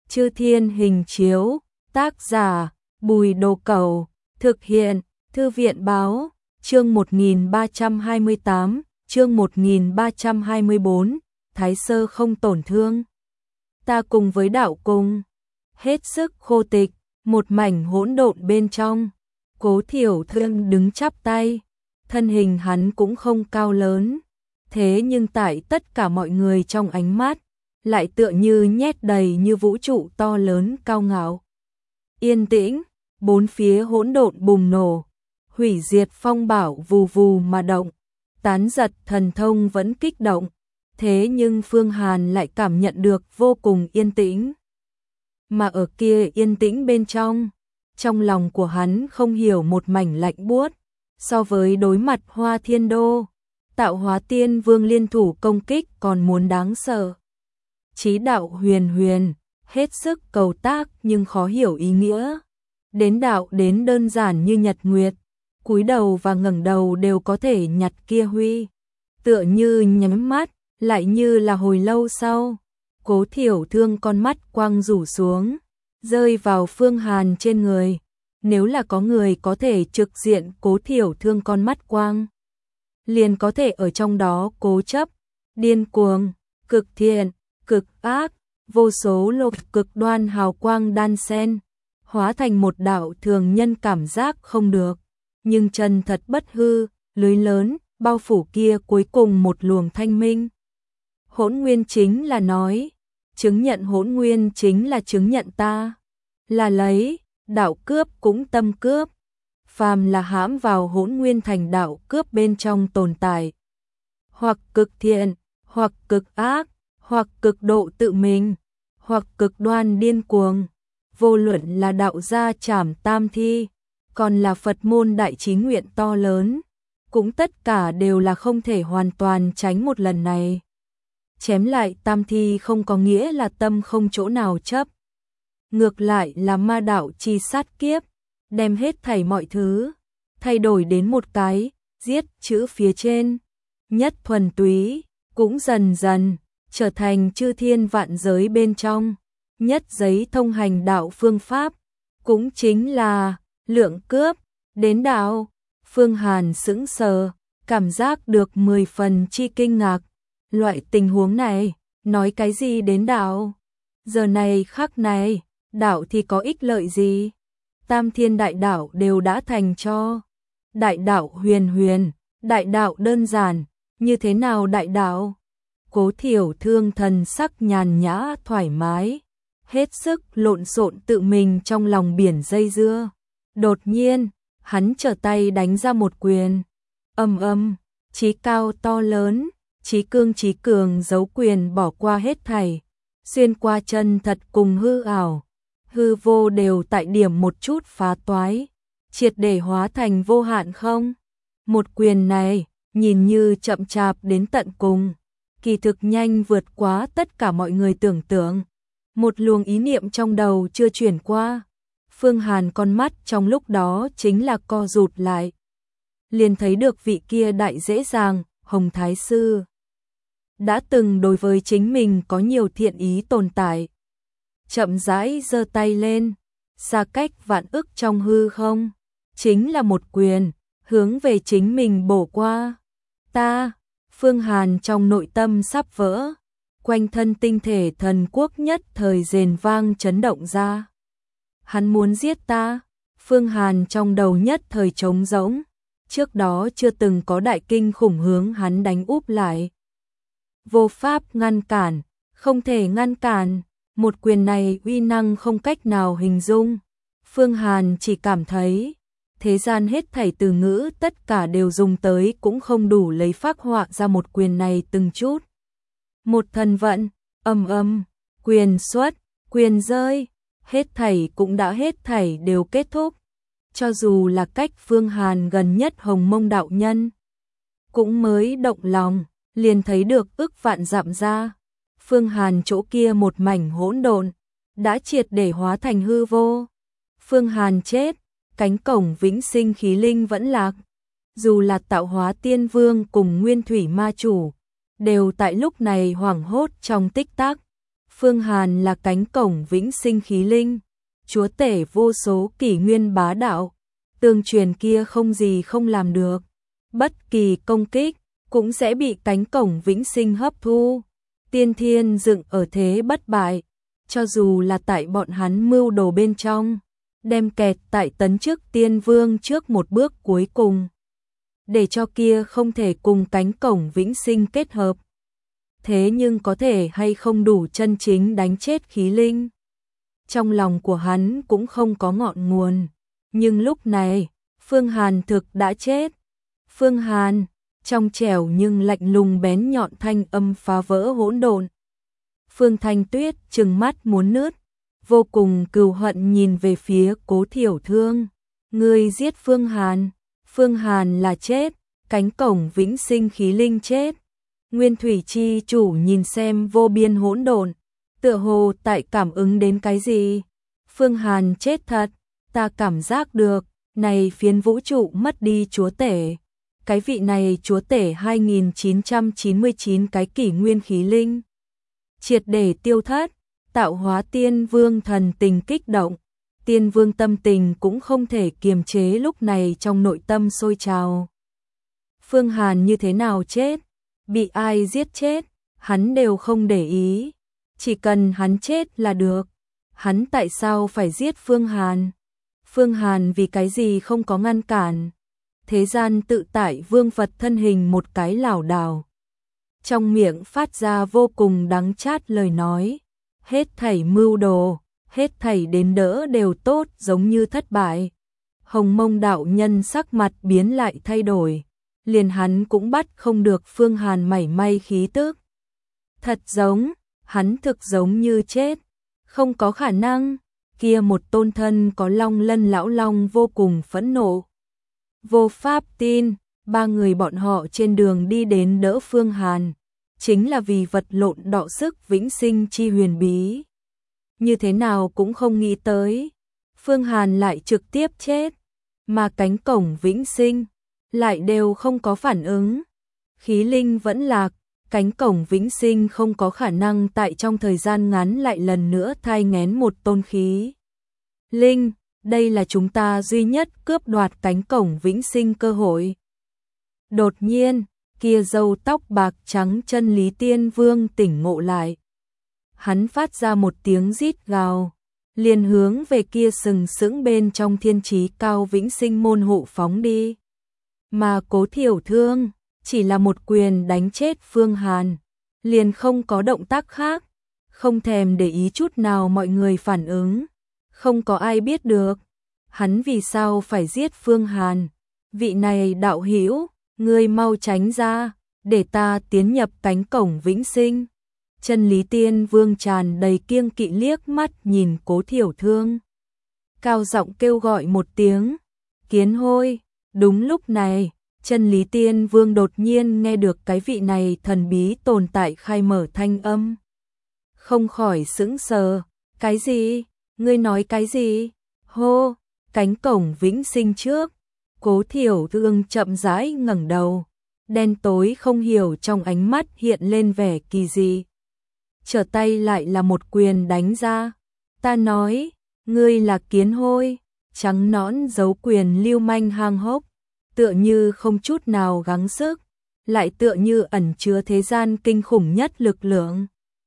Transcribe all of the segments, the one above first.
Chư Thiên Hình Chiếu, tác giả Bùi Đồ Cẩu, thực hiện Thư viện Báo, chương 1328, chương 1324, Thái Sơ không tổn thương. Ta cùng với đạo cung, hết sức khô tịch, một mảnh hỗn độn bên trong. Cố Thiểu Thương đứng chắp tay, thân hình hắn cũng không cao lớn, thế nhưng tại tất cả mọi người trong ánh mắt, lại tựa như nhét đầy như vũ trụ to lớn cao ngạo. Yên tĩnh, bốn phía hỗn độn bùng nổ, hủy diệt phong bảo vù vù mà động, tán giật thần thông vẫn kích động, thế nhưng Phương Hàn lại cảm nhận được vô cùng yên tĩnh. Mà ở kia yên tĩnh bên trong lòng của hắn không hiểu một mảnh lạnh buốt, so với đối mặt Hoa Thiên Đô, Tạo Hóa Tiên Vương liên thủ công kích còn muốn đáng sợ. Chí đạo huyền huyền, hết sức cầu tác nhưng khó hiểu ý nghĩa. Đến đạo đến đơn giản như nhật nguyệt, cúi đầu và ngẩng đầu đều có thể nhặt kia huy. Tựa như nhắm mắt, lại như là hồi lâu sau. Cố Thiểu Thương con mắt quang rủ xuống, rơi vào Phương Hàn trên người. Nếu là có người có thể trực diện Cố Thiểu Thương con mắt quang, liền có thể ở trong đó cố chấp, điên cuồng, cực thiện, cực ác, vô số lục cực đoan hào quang đan xen, hóa thành một đạo thường nhân cảm giác không được, nhưng chân thật bất hư, lưới lớn, bao phủ kia cuối cùng một luồng thanh minh. Hỗn nguyên chính là nói, chứng nhận hỗn nguyên chính là chứng nhận ta, là lấy, đạo cướp cũng tâm cướp, phàm là hãm vào hỗn nguyên thành đạo cướp bên trong tồn tại, hoặc cực thiện, hoặc cực ác, hoặc cực độ tự mình, hoặc cực đoan điên cuồng, vô luận là đạo gia trảm tam thi, còn là Phật môn đại chí nguyện to lớn, cũng tất cả đều là không thể hoàn toàn tránh một lần này. Chém lại tam thi không có nghĩa là tâm không chỗ nào chấp, ngược lại là ma đạo chi sát kiếp, đem hết thảy mọi thứ, thay đổi đến một cái, giết chữ phía trên, nhất thuần túy, cũng dần dần, trở thành chư thiên vạn giới bên trong, nhất giấy thông hành đạo phương pháp, cũng chính là, lượng cướp, đến đạo. Phương Hàn sững sờ, cảm giác được 10 phần chi kinh ngạc, loại tình huống này, nói cái gì đến đạo? Giờ này khắc này, đạo thì có ích lợi gì? Tam thiên đại đạo đều đã thành cho. Đại đạo huyền huyền, đại đạo đơn giản, như thế nào đại đạo? Cố Thiểu Thương thần sắc nhàn nhã thoải mái, hết sức lộn xộn tự mình trong lòng biển dây dưa. Đột nhiên, hắn trở tay đánh ra một quyền. Chí cao to lớn, chí cương chí cường giấu quyền bỏ qua hết thảy, xuyên qua chân thật cùng hư ảo, hư vô đều tại điểm một chút phá toái, triệt để hóa thành vô hạn không. Một quyền này, nhìn như chậm chạp đến tận cùng, kỳ thực nhanh vượt quá tất cả mọi người tưởng tượng. Một luồng ý niệm trong đầu chưa chuyển qua, Phương Hàn con mắt trong lúc đó chính là co rụt lại. Liền thấy được vị kia đại dễ dàng, Hồng Thái Sư. Đã từng đối với chính mình có nhiều thiện ý tồn tại. Chậm rãi giơ tay lên, xa cách vạn ức trong hư không. Chính là một quyền, hướng về chính mình bổ qua. Ta, Phương Hàn trong nội tâm sắp vỡ. Quanh thân tinh thể thần quốc nhất thời rền vang chấn động ra. Hắn muốn giết ta, Phương Hàn trong đầu nhất thời trống rỗng, trước đó chưa từng có đại kinh khủng hướng hắn đánh úp lại. Vô pháp ngăn cản, không thể ngăn cản, một quyền này uy năng không cách nào hình dung. Phương Hàn chỉ cảm thấy, thế gian hết thảy từ ngữ tất cả đều dùng tới cũng không đủ lấy phác họa ra một quyền này từng chút. Một thần vận, quyền xuất, quyền rơi, hết thảy cũng đã hết thảy đều kết thúc. Cho dù là cách Phương Hàn gần nhất Hồng Mông đạo nhân, cũng mới động lòng, liền thấy được ức vạn dặm ra. Phương Hàn chỗ kia một mảnh hỗn độn, đã triệt để hóa thành hư vô. Phương Hàn chết, cánh cổng vĩnh sinh khí linh vẫn lạc. Dù là Tạo Hóa Tiên Vương cùng Nguyên Thủy Ma Chủ, đều tại lúc này hoảng hốt trong tích tắc. Phương Hàn là cánh cổng vĩnh sinh khí linh, chúa tể vô số kỷ nguyên bá đạo, tương truyền kia không gì không làm được, bất kỳ công kích cũng sẽ bị cánh cổng vĩnh sinh hấp thu. Tiên thiên dựng ở thế bất bại, cho dù là tại bọn hắn mưu đồ bên trong, đem kẹt tại tấn chức tiên vương trước một bước cuối cùng, để cho kia không thể cùng cánh cổng vĩnh sinh kết hợp. Thế nhưng có thể hay không đủ chân chính đánh chết khí linh? Trong lòng của hắn cũng không có ngọn nguồn, nhưng lúc này, Phương Hàn thực đã chết. Phương Hàn, trong trẻo nhưng lạnh lùng bén nhọn thanh âm phá vỡ hỗn độn. Phương Thanh Tuyết trừng mắt muốn nứt, vô cùng cừu hận nhìn về phía Cố Thiểu Thương. Ngươi giết Phương Hàn, Phương Hàn là chết, cánh cổng vĩnh sinh khí linh chết. Nguyên Thủy Chi chủ nhìn xem vô biên hỗn độn, tựa hồ tại cảm ứng đến cái gì. Phương Hàn chết thật, ta cảm giác được, này phiến vũ trụ mất đi chúa tể. Cái vị này chúa tể 2999 cái kỷ nguyên khí linh. Triệt để tiêu thất, tạo hóa tiên vương thần tình kích động. Tiên vương tâm tình cũng không thể kiềm chế lúc này trong nội tâm sôi trào. Phương Hàn như thế nào chết, bị ai giết chết, hắn đều không để ý. Chỉ cần hắn chết là được. Hắn tại sao phải giết Phương Hàn? Phương Hàn vì cái gì không có ngăn cản? Thế gian tự tại vương Phật thân hình một cái lảo đảo. Trong miệng phát ra vô cùng đắng chát lời nói. Hết thảy mưu đồ, hết thảy đến đỡ đều tốt giống như thất bại. Hồng Mông đạo nhân sắc mặt biến lại thay đổi. Liền hắn cũng bắt không được Phương Hàn mảy may khí tức. Thật giống, hắn thực giống như chết. Không có khả năng, kia một tôn thân có long lân lão long vô cùng phẫn nộ. Vô pháp tin, ba người bọn họ trên đường đi đến đỡ Phương Hàn, chính là vì vật lộn đọ sức vĩnh sinh chi huyền bí. Như thế nào cũng không nghĩ tới, Phương Hàn lại trực tiếp chết, mà cánh cổng vĩnh sinh lại đều không có phản ứng. Khí linh vẫn lạc, cánh cổng vĩnh sinh không có khả năng tại trong thời gian ngắn lại lần nữa thai nghén một tôn khí linh. Đây là chúng ta duy nhất cướp đoạt cánh cổng vĩnh sinh cơ hội. Đột nhiên, kia râu tóc bạc trắng chân Lý Tiên Vương tỉnh ngộ lại. Hắn phát ra một tiếng rít gào, liền hướng về kia sừng sững bên trong thiên trí cao vĩnh sinh môn hộ phóng đi. Mà Cố Thiểu Thương chỉ là một quyền đánh chết Phương Hàn, liền không có động tác khác, không thèm để ý chút nào mọi người phản ứng. Không có ai biết được, hắn vì sao phải giết Phương Hàn. Vị này đạo hữu, ngươi mau tránh ra, để ta tiến nhập cánh cổng vĩnh sinh. Chân Lý Tiên Vương tràn đầy kiêng kỵ liếc mắt nhìn Cố Thiểu Thương. Cao giọng kêu gọi một tiếng, Kiến Hôi. Đúng lúc này, Chân Lý Tiên Vương đột nhiên nghe được cái vị này thần bí tồn tại khai mở thanh âm. Không khỏi sững sờ, cái gì? Ngươi nói cái gì? Hô, cánh cổng vĩnh sinh trước. Cố Thiểu Thương chậm rãi ngẩng đầu, đen tối không hiểu trong ánh mắt hiện lên vẻ kỳ dị. Trở tay lại là một quyền đánh ra. Ta nói, ngươi là Kiến Hôi. Trắng nõn giấu quyền lưu manh hang hốc, tựa như không chút nào gắng sức, lại tựa như ẩn chứa thế gian kinh khủng nhất lực lượng.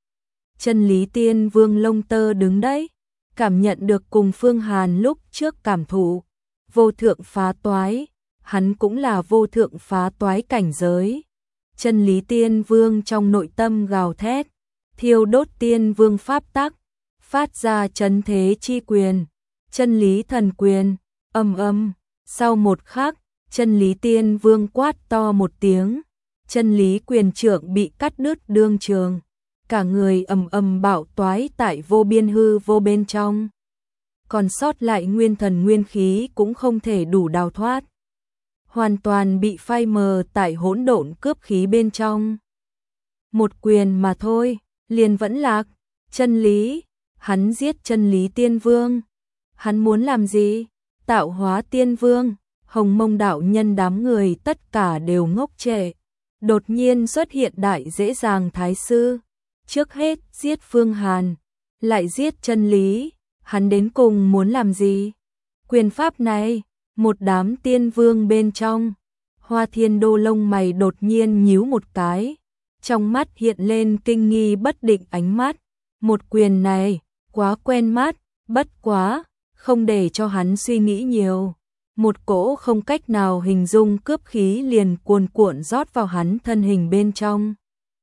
Chân Lý Tiên Vương lông tơ đứng đấy, cảm nhận được cùng Phương Hàn lúc trước cảm thụ. Vô thượng phá toái, hắn cũng là vô thượng phá toái cảnh giới. Chân Lý Tiên Vương trong nội tâm gào thét, thiêu đốt Tiên Vương pháp tắc, phát ra chấn thế chi quyền, Chân Lý thần quyền, ầm ầm. Sau một khắc, Chân Lý Tiên Vương quát to một tiếng, Chân Lý quyền trượng bị cắt đứt đương trường, cả người ầm ầm bạo toái tại vô biên hư vô bên trong. Còn sót lại nguyên thần nguyên khí cũng không thể đủ đào thoát, hoàn toàn bị phai mờ tại hỗn độn cướp khí bên trong. Một quyền mà thôi, liền vẫn lạc. Chân Lý, hắn giết Chân Lý Tiên Vương. Hắn muốn làm gì? Tạo hóa Tiên Vương, Hồng Mông đạo nhân đám người tất cả đều ngốc trệ. Đột nhiên xuất hiện đại dễ dàng thái sư, trước hết giết Phương Hàn, lại giết Chân Lý, hắn đến cùng muốn làm gì? Quyền pháp này, một đám tiên vương bên trong, Hoa Thiên Đô lông mày đột nhiên nhíu một cái, trong mắt hiện lên kinh nghi bất định ánh mắt, một quyền này, quá quen mắt, bất quá, không để cho hắn suy nghĩ nhiều. Một cỗ không cách nào hình dung cướp khí liền cuồn cuộn rót vào hắn thân hình bên trong.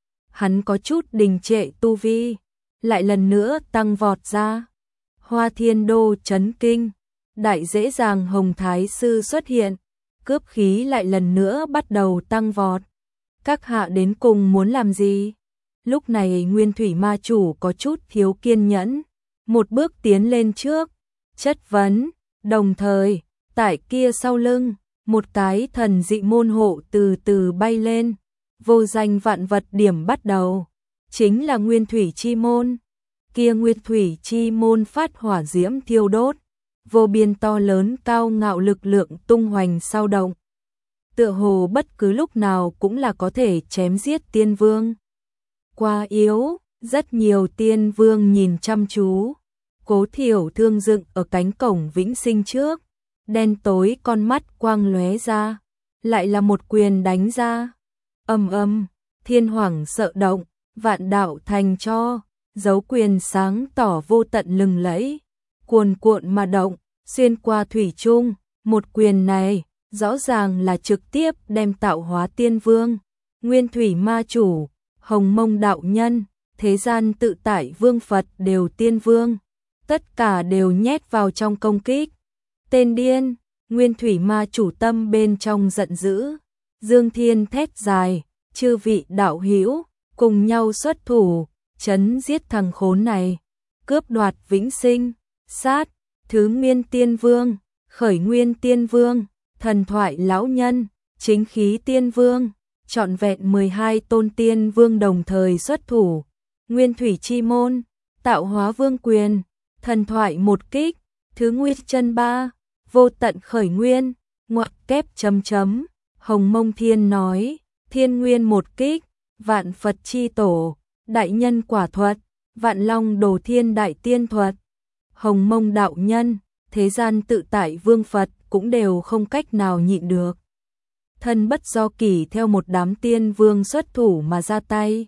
Hắn có chút đình trệ tu vi, lại lần nữa tăng vọt ra. Hoa Thiên Đô chấn kinh, đại dễ dàng Hồng Thái Sư xuất hiện, cướp khí lại lần nữa bắt đầu tăng vọt. Các hạ đến cùng muốn làm gì? Lúc này Nguyên Thủy Ma Chủ có chút thiếu kiên nhẫn, một bước tiến lên trước, chất vấn, đồng thời, tại kia sau lưng, một cái thần dị môn hộ từ từ bay lên, vô danh vạn vật điểm bắt đầu, chính là Nguyên Thủy Chi Môn. Kia Nguyên Thủy Chi Môn phát hỏa diễm thiêu đốt, vô biên to lớn cao ngạo lực lượng tung hoành sao động. Tựa hồ bất cứ lúc nào cũng là có thể chém giết tiên vương. Quá yếu, rất nhiều tiên vương nhìn chăm chú. Cố Thiểu Thương dựng ở cánh cổng vĩnh sinh trước, đen tối con mắt quang lóe ra, lại là một quyền đánh ra. Ầm ầm, thiên hoàng sợ động, vạn đạo thành cho, dấu quyền sáng tỏ vô tận lừng lẫy, cuồn cuộn mà động, xuyên qua thủy chung, một quyền này rõ ràng là trực tiếp đem tạo hóa tiên vương, Nguyên Thủy Ma Chủ, Hồng Mông đạo nhân, thế gian tự tại vương Phật đều tiên vương, tất cả đều nhét vào trong công kích. Tên điên, Nguyên Thủy Ma Chủ tâm bên trong giận dữ, Dương Thiên thét dài, chư vị đạo hữu cùng nhau xuất thủ, chấn giết thằng khốn này, cướp đoạt vĩnh sinh, sát, thứ Nguyên Tiên Vương, Khởi Nguyên Tiên Vương, Thần Thoại Lão Nhân, Chính Khí Tiên Vương, trọn vẹn 12 tôn tiên vương đồng thời xuất thủ, Nguyên Thủy Chi Môn, Tạo Hóa Vương Quyền, Thần Thoại một kích, Thứ Nguyên Chân Ba, Vô Tận Khởi Nguyên, ngoặc kép chấm chấm, Hồng Mông Thiên nói, Thiên Nguyên một kích, Vạn Phật Chi Tổ, Đại Nhân Quả Thuật, Vạn Long Đồ Thiên Đại Tiên Thuật, Hồng Mông đạo nhân, thế gian tự tại vương Phật cũng đều không cách nào nhịn được. Thân bất do kỷ theo một đám tiên vương xuất thủ mà ra tay.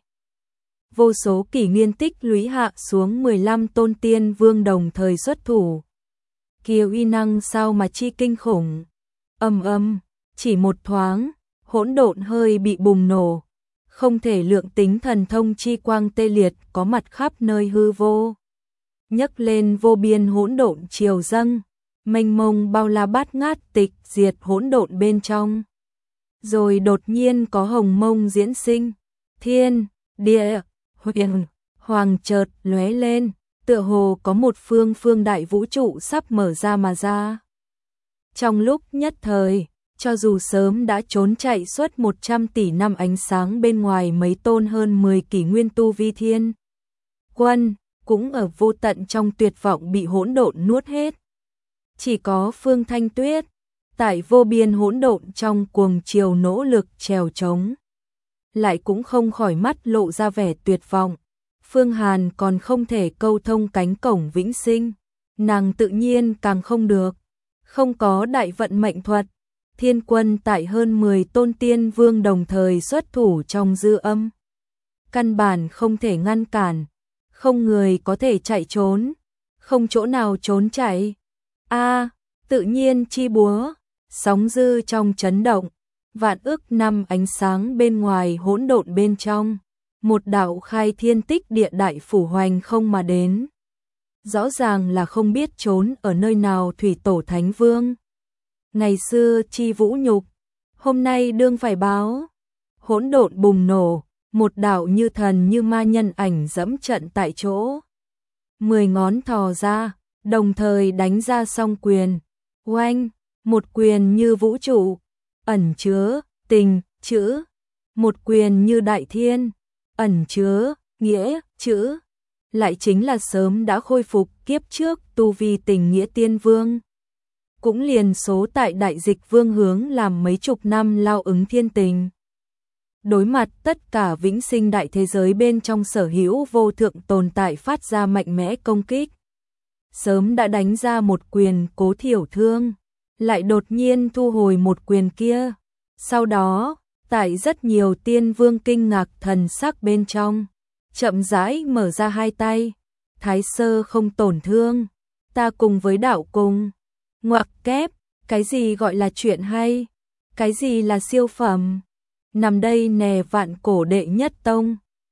Vô số kỷ nguyên tích lũy hạ xuống 15 tôn tiên vương đồng thời xuất thủ. Kiều uy năng sao mà chi kinh khủng. Ầm ầm, chỉ một thoáng, hỗn độn hơi bị bùng nổ, không thể lượng tính thần thông chi quang tê liệt có mặt khắp nơi hư vô. Nhấc lên vô biên hỗn độn triều dâng, mênh mông bao la bát ngát tịch diệt hỗn độn bên trong. Rồi đột nhiên có hồng mông diễn sinh, thiên, địa, huyền, hoàng chợt lóe lên, tựa hồ có một phương đại vũ trụ sắp mở ra mà ra. Trong lúc nhất thời, cho dù sớm đã trốn chạy suốt 100 tỷ năm ánh sáng bên ngoài mấy tôn hơn 10 kỷ nguyên tu vi thiên quân, cũng ở vô tận trong tuyệt vọng bị hỗn độn nuốt hết. Chỉ có Phương Thanh Tuyết, tại vô biên hỗn độn trong cuồng chiều nỗ lực trèo trống, lại cũng không khỏi mắt lộ ra vẻ tuyệt vọng. Phương Hàn còn không thể câu thông cánh cổng vĩnh sinh, nàng tự nhiên càng không được, không có đại vận mệnh thuật. Thiên quân tại hơn 10 tôn tiên vương đồng thời xuất thủ trong dư âm, căn bản không thể ngăn cản, không người có thể chạy trốn, không chỗ nào trốn chạy. Tự nhiên chi búa, sóng dư trong chấn động, vạn ức năm ánh sáng bên ngoài hỗn độn bên trong, một đạo khai thiên tích địa đại phủ hoành không mà đến. Rõ ràng là không biết trốn ở nơi nào thủy tổ thánh vương. Ngày xưa chi vũ nhục, hôm nay đương phải báo. Hỗn độn bùng nổ, một đạo như thần như ma nhân ảnh dẫm trận tại chỗ. 10 ngón thò ra, đồng thời đánh ra song quyền. Oanh, một quyền như vũ trụ, ẩn chứa tình chữ, một quyền như đại thiên, ẩn chứa nghĩa chữ, lại chính là sớm đã khôi phục kiếp trước tu vi tình nghĩa tiên vương. Cũng liền số tại đại dịch vương hướng làm mấy chục năm lao ứng thiên tình. đối mặt tất cả vĩnh sinh đại thế giới bên trong sở hữu vô thượng tồn tại phát ra mạnh mẽ công kích. Sớm đã đánh ra một quyền Cố Thiểu Thương, lại đột nhiên thu hồi một quyền kia. Sau đó, tại rất nhiều tiên vương kinh ngạc thần sắc bên trong, chậm rãi mở ra hai tay, thái sơ không tổn thương, ta cùng với đạo cùng. Ngoặc kép, cái gì gọi là chuyện hay? Cái gì là siêu phẩm? Nằm đây nè vạn cổ đệ nhất tông.